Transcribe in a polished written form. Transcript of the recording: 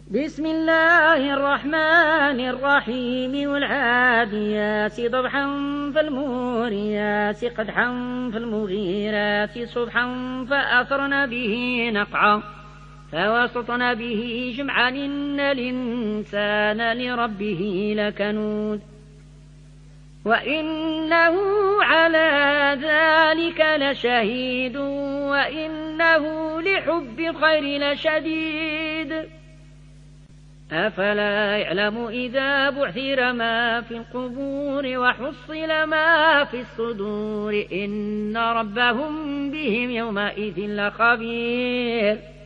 بسم الله الرحمن الرحيم والعاديات ضبحا فالموريات قدحا فالمغيرات صبحا فأثرن به نقعا فوسطن به جمعا إن الإنسان لربه لكنود وإنه على ذلك لشهيد وإنه لحب الخير لشديد أفلا يعلم إذا بعثر ما في القبور وحصل ما في الصدور إن ربهم بهم يومئذ لخبير